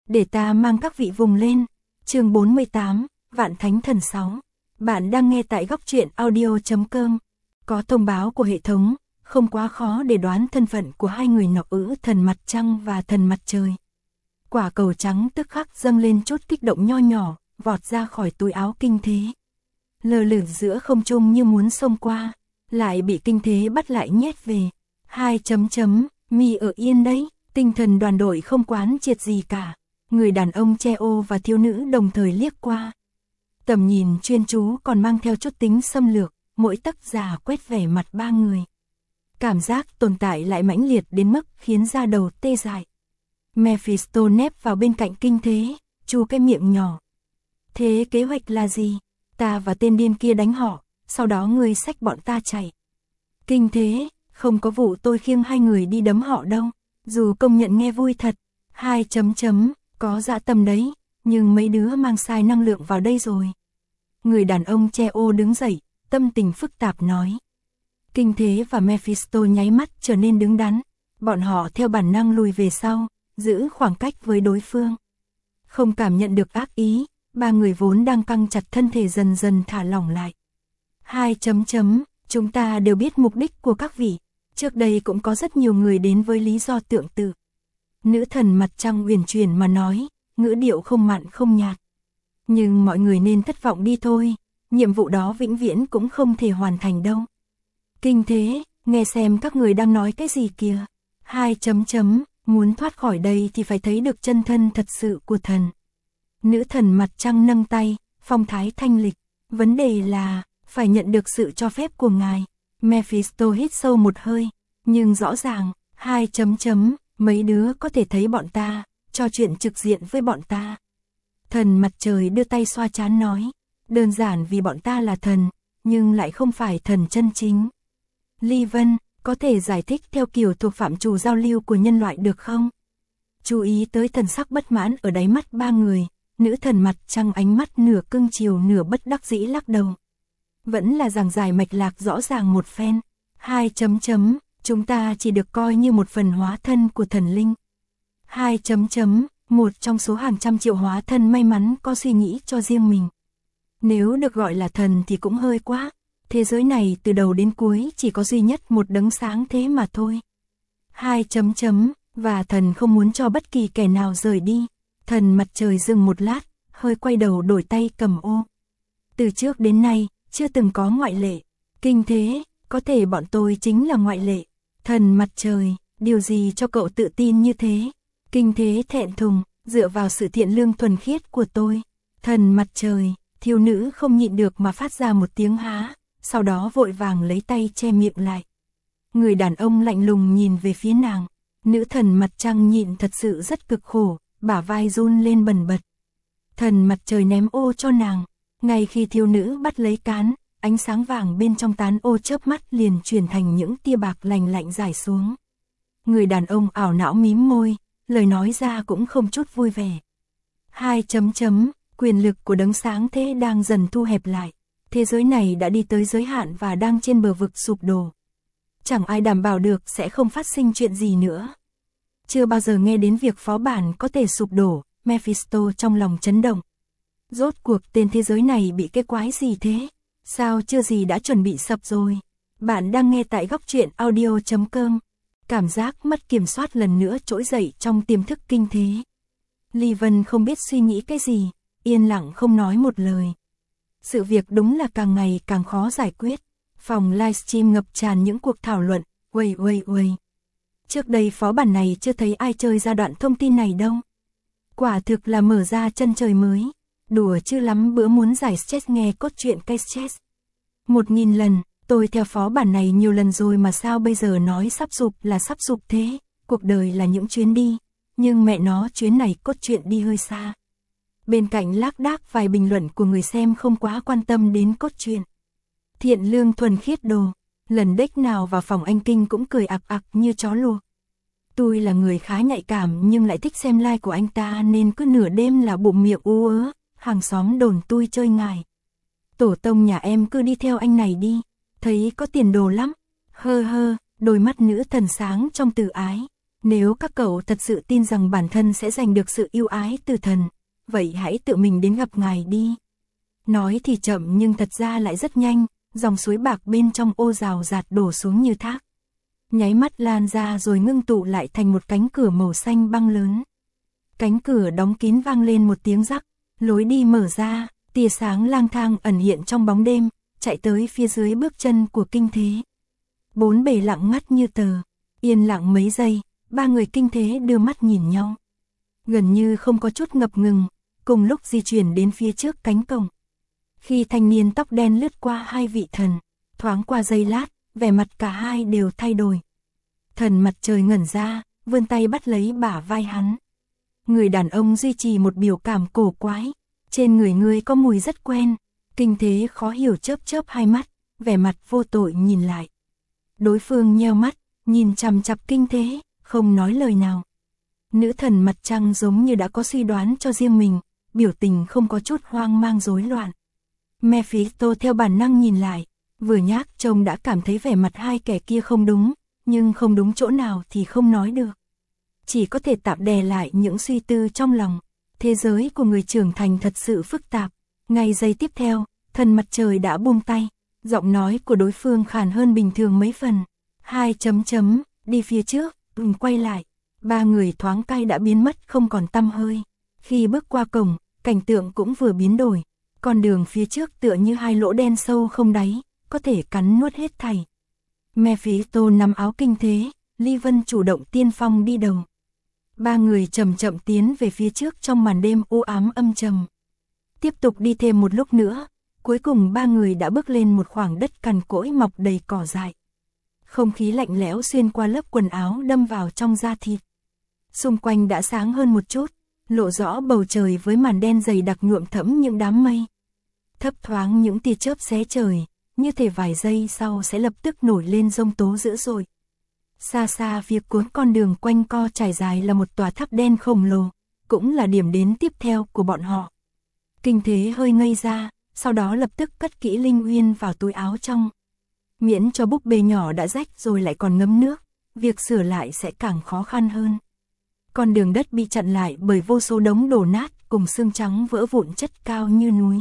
để ta mang các vị vùng lên. Chương 48, Vạn Thánh Thần 6. Bạn đang nghe tại góc truyện audio.com. Có thông báo của hệ thống, không quá khó để đoán thân phận của hai người nọ ữ thần mặt trăng và thần mặt trời. Quả cầu trắng tức khắc dâng lên chút kích động nho nhỏ, vọt ra khỏi túi áo Kinh Thế. Lơ lửng giữa không trung như muốn xông qua, lại bị Kinh Thế bắt lại nhét về. Mi ở yên đấy, tinh thần đoàn đội không quán triệt gì cả. Người đàn ông che ô và thiếu nữ đồng thời liếc qua. Tầm nhìn chuyên chú còn mang theo chút tính xâm lược, mỗi tấc giả quét vẻ mặt ba người. Cảm giác tồn tại lại mãnh liệt đến mức khiến da đầu tê dại. Mephisto nép vào bên cạnh Kinh Thế, chu cái miệng nhỏ. Thế kế hoạch là gì? Ta và tên điên kia đánh họ, sau đó ngươi xách bọn ta chạy. Kinh Thế, không có vụ tôi khiêng hai người đi đấm họ đâu, dù công nhận nghe vui thật. Có dạ tâm đấy, nhưng mấy đứa mang sai năng lượng vào đây rồi. Người đàn ông che ô đứng dậy, tâm tình phức tạp nói. Kinh Thế và Mephisto nháy mắt trở nên đứng đắn, bọn họ theo bản năng lùi về sau, giữ khoảng cách với đối phương. Không cảm nhận được ác ý, ba người vốn đang căng chặt thân thể dần dần thả lỏng lại. Chúng ta đều biết mục đích của các vị, trước đây cũng có rất nhiều người đến với lý do tương tự. Nữ thần mặt trăng uyển chuyển mà nói, ngữ điệu không mặn không nhạt. Nhưng mọi người nên thất vọng đi thôi, nhiệm vụ đó vĩnh viễn cũng không thể hoàn thành đâu. Kinh Thế, nghe xem các người đang nói cái gì kìa. Muốn thoát khỏi đây thì phải thấy được chân thân thật sự của thần. Nữ thần mặt trăng nâng tay, phong thái thanh lịch. Vấn đề là, phải nhận được sự cho phép của ngài. Mephisto hít sâu một hơi, nhưng rõ ràng, mấy đứa có thể thấy bọn ta, trò chuyện trực diện với bọn ta. Thần mặt trời đưa tay xoa trán nói, đơn giản vì bọn ta là thần, nhưng lại không phải thần chân chính. Ly Vân, có thể giải thích theo kiểu thuộc phạm trù giao lưu của nhân loại được không? Chú ý tới thần sắc bất mãn ở đáy mắt ba người, nữ thần mặt trăng ánh mắt nửa cưng chiều nửa bất đắc dĩ lắc đầu. Vẫn là giảng giải mạch lạc rõ ràng một phen. Chúng ta chỉ được coi như một phần hóa thân của thần linh. Một trong số hàng trăm triệu hóa thân may mắn có suy nghĩ cho riêng mình. Nếu được gọi là thần thì cũng hơi quá. Thế giới này từ đầu đến cuối chỉ có duy nhất một đấng sáng thế mà thôi. Và thần không muốn cho bất kỳ kẻ nào rời đi. Thần mặt trời dừng một lát, hơi quay đầu đổi tay cầm ô. Từ trước đến nay, chưa từng có ngoại lệ. Kinh Thế, có thể bọn tôi chính là ngoại lệ. Thần mặt trời, điều gì cho cậu tự tin như thế? Kinh Thế thẹn thùng, dựa vào sự thiện lương thuần khiết của tôi. Thần mặt trời, thiếu nữ không nhịn được mà phát ra một tiếng há, sau đó vội vàng lấy tay che miệng lại. Người đàn ông lạnh lùng nhìn về phía nàng, nữ thần mặt trăng nhịn thật sự rất cực khổ, bả vai run lên bần bật. Thần mặt trời ném ô cho nàng, ngay khi thiếu nữ bắt lấy cán, ánh sáng vàng bên trong tán ô chớp mắt liền chuyển thành những tia bạc lành lạnh rải xuống. Người đàn ông ảo não mím môi, lời nói ra cũng không chút vui vẻ. Quyền lực của đấng sáng thế đang dần thu hẹp lại. Thế giới này đã đi tới giới hạn và đang trên bờ vực sụp đổ. Chẳng ai đảm bảo được sẽ không phát sinh chuyện gì nữa. Chưa bao giờ nghe đến việc phó bản có thể sụp đổ, Mephisto trong lòng chấn động. Rốt cuộc tên thế giới này bị cái quái gì thế? Sao chưa gì đã chuẩn bị sập rồi? Bạn đang nghe tại góc truyện audio.com. Cảm giác mất kiểm soát lần nữa trỗi dậy trong tiềm thức Kinh Thế. Ly Vân không biết suy nghĩ cái gì, yên lặng không nói một lời. Sự việc đúng là càng ngày càng khó giải quyết. Phòng livestream ngập tràn những cuộc thảo luận, uầy. Trước đây phó bản này chưa thấy ai chơi ra đoạn thông tin này đâu. Quả thực là mở ra chân trời mới. Đùa chứ lắm bữa muốn giải stress nghe cốt truyện cây stress. 1000 lần, tôi theo phó bản này nhiều lần rồi mà sao bây giờ nói sắp sụp là sắp sụp thế. Cuộc đời là những chuyến đi, nhưng mẹ nó chuyến này cốt truyện đi hơi xa. Bên cạnh lác đác vài bình luận của người xem không quá quan tâm đến cốt truyện. Thiện lương thuần khiết đồ, lần đếch nào vào phòng anh Kinh cũng cười ặc ặc như chó luộc. Tôi là người khá nhạy cảm nhưng lại thích xem live của anh ta nên cứ nửa đêm là bụng miệng ú ớ, hàng xóm đồn tôi chơi ngài. Tổ tông nhà em cứ đi theo anh này đi, thấy có tiền đồ lắm. Đôi mắt nữ thần sáng trong từ ái. Nếu các cậu thật sự tin rằng bản thân sẽ giành được sự yêu ái từ thần, vậy hãy tự mình đến gặp ngài đi. Nói thì chậm nhưng thật ra lại rất nhanh, dòng suối bạc bên trong ô rào rạt đổ xuống như thác. Nháy mắt lan ra rồi ngưng tụ lại thành một cánh cửa màu xanh băng lớn. Cánh cửa đóng kín vang lên một tiếng rắc, lối đi mở ra, tia sáng lang thang ẩn hiện trong bóng đêm, chạy tới phía dưới bước chân của Kinh Thế. Bốn bề lặng ngắt như tờ, yên lặng mấy giây, ba người Kinh Thế đưa mắt nhìn nhau. Gần như không có chút ngập ngừng, cùng lúc di chuyển đến phía trước cánh cổng. Khi thanh niên tóc đen lướt qua hai vị thần, thoáng qua giây lát, vẻ mặt cả hai đều thay đổi. Thần Mặt Trời ngẩn ra, vươn tay bắt lấy bả vai hắn. Người đàn ông duy trì một biểu cảm cổ quái, trên người ngươi có mùi rất quen. Kinh Thế khó hiểu chớp chớp hai mắt, vẻ mặt vô tội nhìn lại. Đối phương nheo mắt, nhìn chằm chằm Kinh Thế, không nói lời nào. Nữ thần mặt trăng giống như đã có suy đoán cho riêng mình, biểu tình không có chút hoang mang rối loạn. Mephisto theo bản năng nhìn lại, vừa nhác trông đã cảm thấy vẻ mặt hai kẻ kia không đúng, nhưng không đúng chỗ nào thì không nói được. Chỉ có thể tạm đè lại những suy tư trong lòng. Thế giới của người trưởng thành thật sự phức tạp. Ngay giây tiếp theo, Thần Mặt Trời đã buông tay, giọng nói của đối phương khàn hơn bình thường mấy phần. Đi phía trước, quay lại. Ba người thoáng cay đã biến mất không còn tăm hơi. Khi bước qua cổng, cảnh tượng cũng vừa biến đổi. Con đường phía trước tựa như hai lỗ đen sâu không đáy, có thể cắn nuốt hết thảy. Mephisto nắm áo Kinh Thế, Ly Vân chủ động tiên phong đi đầu. Ba người chậm chậm tiến về phía trước trong màn đêm u ám âm trầm. Tiếp tục đi thêm một lúc nữa, cuối cùng ba người đã bước lên một khoảng đất cằn cỗi mọc đầy cỏ dại. Không khí lạnh lẽo xuyên qua lớp quần áo đâm vào trong da thịt. Xung quanh đã sáng hơn một chút, lộ rõ bầu trời với màn đen dày đặc nhuộm thẫm những đám mây. Thấp thoáng những tia chớp xé trời, như thể vài giây sau sẽ lập tức nổi lên giông tố dữ dội. Xa xa phía cuối con đường quanh co trải dài là một tòa tháp đen khổng lồ, cũng là điểm đến tiếp theo của bọn họ. Kinh Thế hơi ngây ra, sau đó lập tức cất kỹ Linh Uyên vào túi áo trong. Miễn cho búp bê nhỏ đã rách rồi lại còn ngấm nước, việc sửa lại sẽ càng khó khăn hơn. Con đường đất bị chặn lại bởi vô số đống đổ nát cùng xương trắng vỡ vụn chất cao như núi.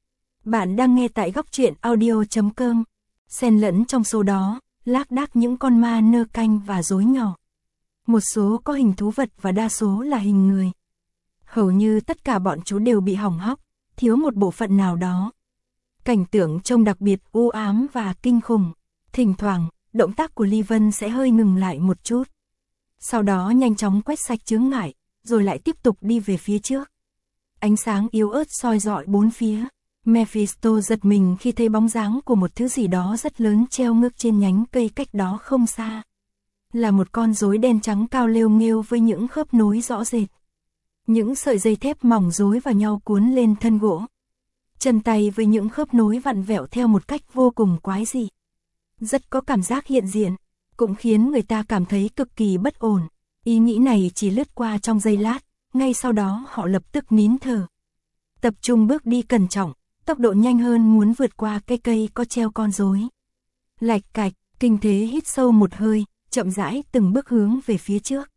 Bạn đang nghe tại Góc Truyện Audio.com. Xen lẫn trong số đó, lác đác những con ma nơ canh và rối nhỏ. Một số có hình thú vật và đa số là hình người. Hầu như tất cả bọn chú đều bị hỏng hóc, thiếu một bộ phận nào đó. Cảnh tượng trông đặc biệt u ám và kinh khủng. Thỉnh thoảng, động tác của Ly Vân sẽ hơi ngừng lại một chút. Sau đó nhanh chóng quét sạch chướng ngại, rồi lại tiếp tục đi về phía trước. Ánh sáng yếu ớt soi rọi bốn phía. Mephisto giật mình khi thấy bóng dáng của một thứ gì đó rất lớn treo ngược trên nhánh cây cách đó không xa. Là một con rối đen trắng cao lêu nghêu với những khớp nối rõ rệt. Những sợi dây thép mỏng rối vào nhau cuốn lên thân gỗ. Chân tay với những khớp nối vặn vẹo theo một cách vô cùng quái dị. Rất có cảm giác hiện diện, cũng khiến người ta cảm thấy cực kỳ bất ổn. Ý nghĩ này chỉ lướt qua trong giây lát, ngay sau đó họ lập tức nín thở. Tập trung bước đi cẩn trọng, tốc độ nhanh hơn muốn vượt qua cây cây có treo con rối. Lạch cạch, Kinh Thế hít sâu một hơi, chậm rãi từng bước hướng về phía trước.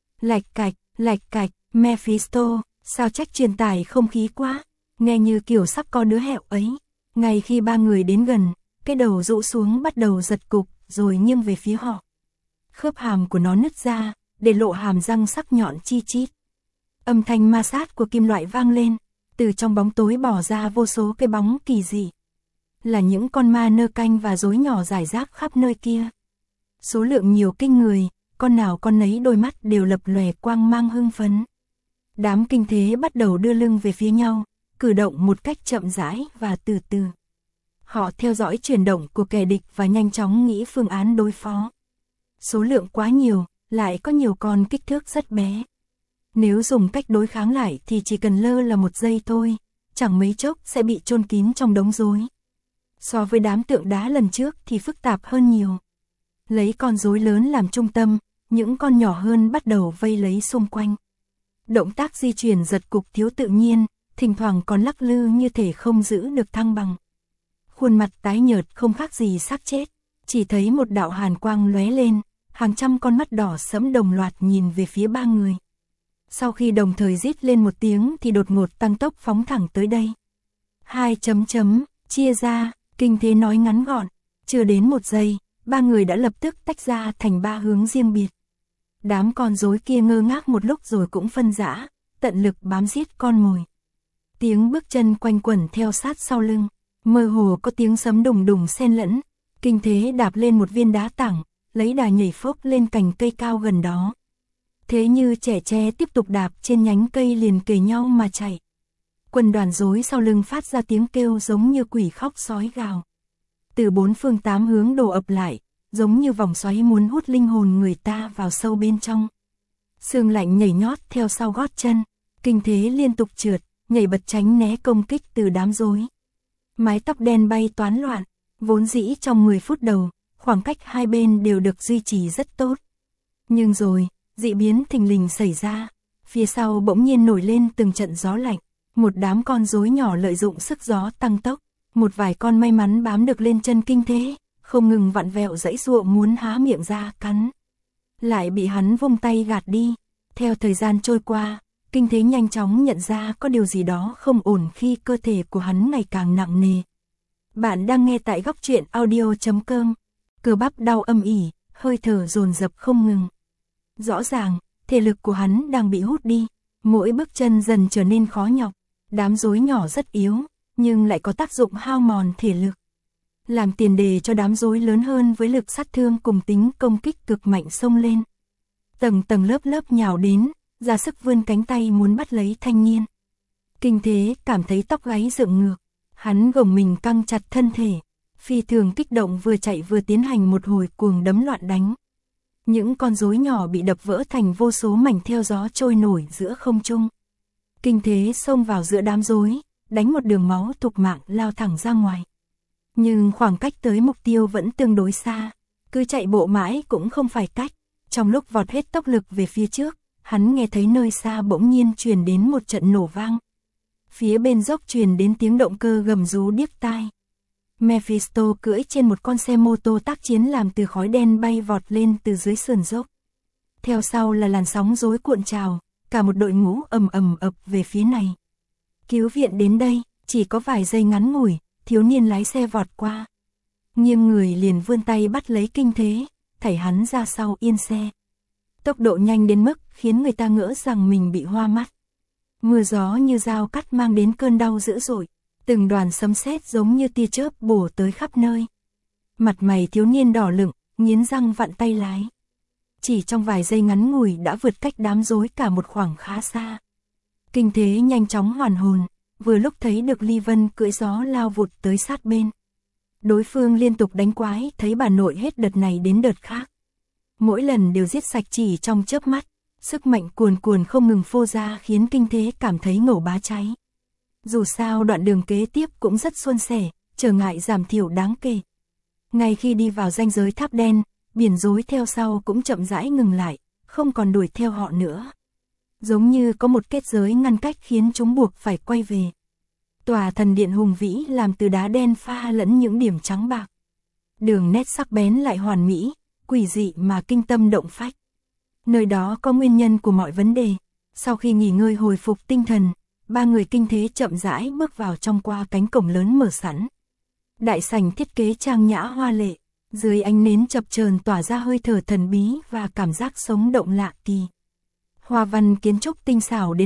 Lạch cạch, Mephisto, sao trách truyền tải không khí quá, nghe như kiểu sắp có đứa hẹo ấy. Ngay khi ba người đến gần, cái đầu rũ xuống bắt đầu giật cục, rồi nghiêng về phía họ. Khớp hàm của nó nứt ra, để lộ hàm răng sắc nhọn chi chít. Âm thanh ma sát của kim loại vang lên, từ trong bóng tối bỏ ra vô số cái bóng kỳ dị. Là những con ma nơ canh và rối nhỏ rải rác khắp nơi kia. Số lượng nhiều kinh người, con nào con nấy đôi mắt đều lập lòe quang mang hưng phấn. Đám Kinh Thế bắt đầu đưa lưng về phía nhau, cử động một cách chậm rãi và từ từ. Họ theo dõi chuyển động của kẻ địch và nhanh chóng nghĩ phương án đối phó. Số lượng quá nhiều, lại có nhiều con kích thước rất bé. Nếu dùng cách đối kháng lại thì chỉ cần lơ là một giây thôi, chẳng mấy chốc sẽ bị chôn kín trong đống rối. So với đám tượng đá lần trước thì phức tạp hơn nhiều. Lấy con rối lớn làm trung tâm, những con nhỏ hơn bắt đầu vây lấy xung quanh. Động tác di chuyển giật cục thiếu tự nhiên, thỉnh thoảng còn lắc lư như thể không giữ được thăng bằng. Khuôn mặt tái nhợt không khác gì xác chết, chỉ thấy một đạo hàn quang lóe lên, hàng trăm con mắt đỏ sẫm đồng loạt nhìn về phía ba người. Sau khi đồng thời rít lên một tiếng thì đột ngột tăng tốc phóng thẳng tới đây. Chia ra, Kinh Thế nói ngắn gọn, chưa đến 1 giây, ba người đã lập tức tách ra thành 3 hướng riêng biệt. Đám con rối kia ngơ ngác một lúc rồi cũng phân rã, tận lực bám giết con mồi. Tiếng bước chân quanh quẩn theo sát sau lưng, mơ hồ có tiếng sấm đùng đùng xen lẫn. Kinh Thế đạp lên một viên đá tảng, lấy đà nhảy phốc lên cành cây cao gần đó. Thế như trẻ tre tiếp tục đạp trên nhánh cây liền kề nhau mà chạy. Quân đoàn rối sau lưng phát ra tiếng kêu giống như quỷ khóc sói gào. Từ 4 phương 8 hướng đổ ập lại, giống như vòng xoáy muốn hút linh hồn người ta vào sâu bên trong. Sương lạnh nhảy nhót theo sau gót chân, Kinh Thế liên tục trượt, nhảy bật tránh né công kích từ đám rối. Mái tóc đen bay toán loạn, vốn dĩ trong 10 phút đầu, khoảng cách hai bên đều được duy trì rất tốt. Nhưng rồi, dị biến thình lình xảy ra, phía sau bỗng nhiên nổi lên từng trận gió lạnh, một đám con rối nhỏ lợi dụng sức gió tăng tốc, một vài con may mắn bám được lên chân Kinh Thế, không ngừng vặn vẹo giãy giụa muốn há miệng ra cắn. Lại bị hắn vung tay gạt đi. Theo thời gian trôi qua, Kinh Thế nhanh chóng nhận ra có điều gì đó không ổn khi cơ thể của hắn ngày càng nặng nề. Bạn đang nghe tại góc truyện audio.com. Cơ bắp đau âm ỉ, hơi thở dồn dập không ngừng. Rõ ràng, thể lực của hắn đang bị hút đi, mỗi bước chân dần trở nên khó nhọc. Đám rối nhỏ rất yếu, nhưng lại có tác dụng hao mòn thể lực, làm tiền đề cho đám rối lớn hơn với lực sát thương cùng tính công kích cực mạnh xông lên. Tầng tầng lớp lớp nhào đến, ra sức vươn cánh tay muốn bắt lấy thanh niên. Kinh Thế cảm thấy tóc gáy dựng ngược, hắn gồng mình căng chặt thân thể, phi thường kích động vừa chạy vừa tiến hành một hồi cuồng đấm loạn đánh. Những con rối nhỏ bị đập vỡ thành vô số mảnh theo gió trôi nổi giữa không trung. Kinh Thế xông vào giữa đám rối, đánh một đường máu thục mạng lao thẳng ra ngoài. Nhưng khoảng cách tới mục tiêu vẫn tương đối xa, cứ chạy bộ mãi cũng không phải cách. Trong lúc vọt hết tốc lực về phía trước, hắn nghe thấy nơi xa bỗng nhiên truyền đến một trận nổ vang. Phía bên dốc truyền đến tiếng động cơ gầm rú điếc tai. Mephisto cưỡi trên một con xe mô tô tác chiến làm từ khói đen bay vọt lên từ dưới sườn dốc. Theo sau là làn sóng rối cuộn trào, cả một đội ngũ ầm ầm ập về phía này. Cứu viện đến đây, chỉ có vài giây ngắn ngủi, thiếu niên lái xe vọt qua. Nghiêng người liền vươn tay bắt lấy Kinh Thế, thảy hắn ra sau yên xe. Tốc độ nhanh đến mức khiến người ta ngỡ rằng mình bị hoa mắt. Mưa gió như dao cắt mang đến cơn đau dữ dội, từng đoàn sấm sét giống như tia chớp bổ tới khắp nơi. Mặt mày thiếu niên đỏ lựng, nghiến răng vặn tay lái. Chỉ trong vài giây ngắn ngủi đã vượt cách đám rối cả một khoảng khá xa. Kinh Thế nhanh chóng hoàn hồn, vừa lúc thấy được Ly Vân cưỡi gió lao vụt tới sát bên. Đối phương liên tục đánh quái, thấy bà nội hết đợt này đến đợt khác. Mỗi lần đều giết sạch chỉ trong chớp mắt, sức mạnh cuồn cuồn không ngừng phô ra khiến Kinh Thế cảm thấy ngầu bá cháy. Dù sao đoạn đường kế tiếp cũng rất suôn sẻ, trở ngại giảm thiểu đáng kể. Ngay khi đi vào ranh giới tháp đen, biển rối theo sau cũng chậm rãi ngừng lại, không còn đuổi theo họ nữa. Giống như có một kết giới ngăn cách khiến chúng buộc phải quay về. Tòa thần điện hùng vĩ làm từ đá đen pha lẫn những điểm trắng bạc. Đường nét sắc bén lại hoàn mỹ, quỷ dị mà kinh tâm động phách. Nơi đó có nguyên nhân của mọi vấn đề. Sau khi nghỉ ngơi hồi phục tinh thần, ba người Kinh Thế chậm rãi bước vào trong qua cánh cổng lớn mở sẵn. Đại sảnh thiết kế trang nhã hoa lệ, dưới ánh nến chập chờn tỏa ra hơi thở thần bí và cảm giác sống động lạ kỳ. Hoa văn kiến trúc tinh xảo đến mức Mephisto phải hếch cằm hừ lạnh một tiếng.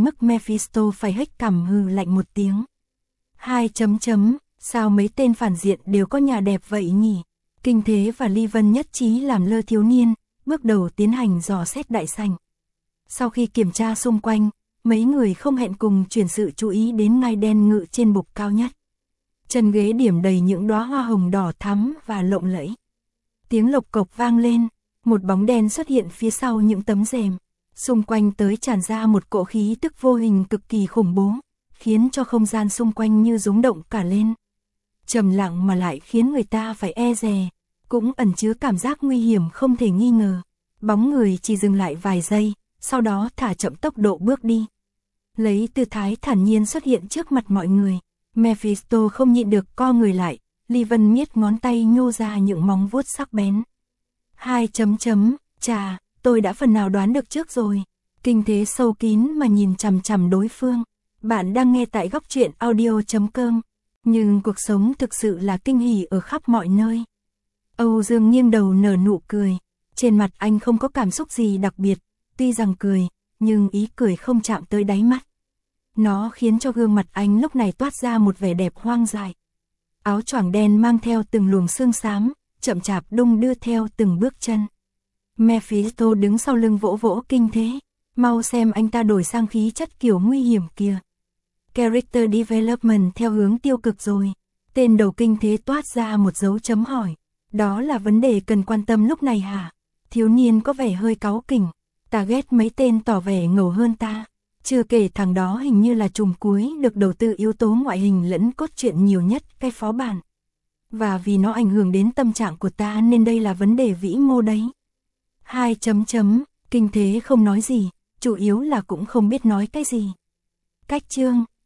Sao mấy tên phản diện đều có nhà đẹp vậy nhỉ? Kinh Thế và Ly Vân nhất trí làm lơ thiếu niên, bước đầu tiến hành dò xét đại sảnh. Sau khi kiểm tra xung quanh, mấy người không hẹn cùng chuyển sự chú ý đến ngai đen ngự trên bục cao nhất. Chân ghế điểm đầy những đóa hoa hồng đỏ thắm và lộng lẫy. Tiếng lộc cộc vang lên, một bóng đen xuất hiện phía sau những tấm rèm. Xung quanh tới tràn ra một cỗ khí tức vô hình cực kỳ khủng bố, khiến cho không gian xung quanh như rung động cả lên. Trầm lặng mà lại khiến người ta phải e dè, cũng ẩn chứa cảm giác nguy hiểm không thể nghi ngờ. Bóng người chỉ dừng lại vài giây, sau đó thả chậm tốc độ bước đi. Lấy tư thái thản nhiên xuất hiện trước mặt mọi người, Mephisto không nhịn được co người lại, Ly Vân miết ngón tay nhô ra những móng vuốt sắc bén. Chà, tôi đã phần nào đoán được trước rồi. Kinh Thế sâu kín mà nhìn chằm chằm đối phương. Bạn đang nghe tại góc truyện audio.com. Nhưng cuộc sống thực sự là kinh hỉ ở khắp mọi nơi. Âu Dương nghiêng đầu nở nụ cười. Trên mặt anh không có cảm xúc gì đặc biệt. Tuy rằng cười, nhưng ý cười không chạm tới đáy mắt. Nó khiến cho gương mặt anh lúc này toát ra một vẻ đẹp hoang dại. Áo choàng đen mang theo từng luồng sương xám, chậm chạp đung đưa theo từng bước chân. Mephisto đứng sau lưng vỗ vỗ Kinh Thế. Mau xem anh ta đổi sang khí chất kiểu nguy hiểm kìa. Character development theo hướng tiêu cực rồi. Tên đầu Kinh Thế toát ra một dấu chấm hỏi. Đó là vấn đề cần quan tâm lúc này hả? Thiếu niên có vẻ hơi cáu kỉnh. Ta ghét mấy tên tỏ vẻ ngầu hơn ta. Chưa kể thằng đó hình như là trùm cuối được đầu tư yếu tố ngoại hình lẫn cốt truyện nhiều nhất cái phó bản. Và vì nó ảnh hưởng đến tâm trạng của ta nên đây là vấn đề vĩ mô đấy. 2 chấm chấm, Kinh Thế không nói gì, chủ yếu là cũng không biết nói cái gì. Cách chương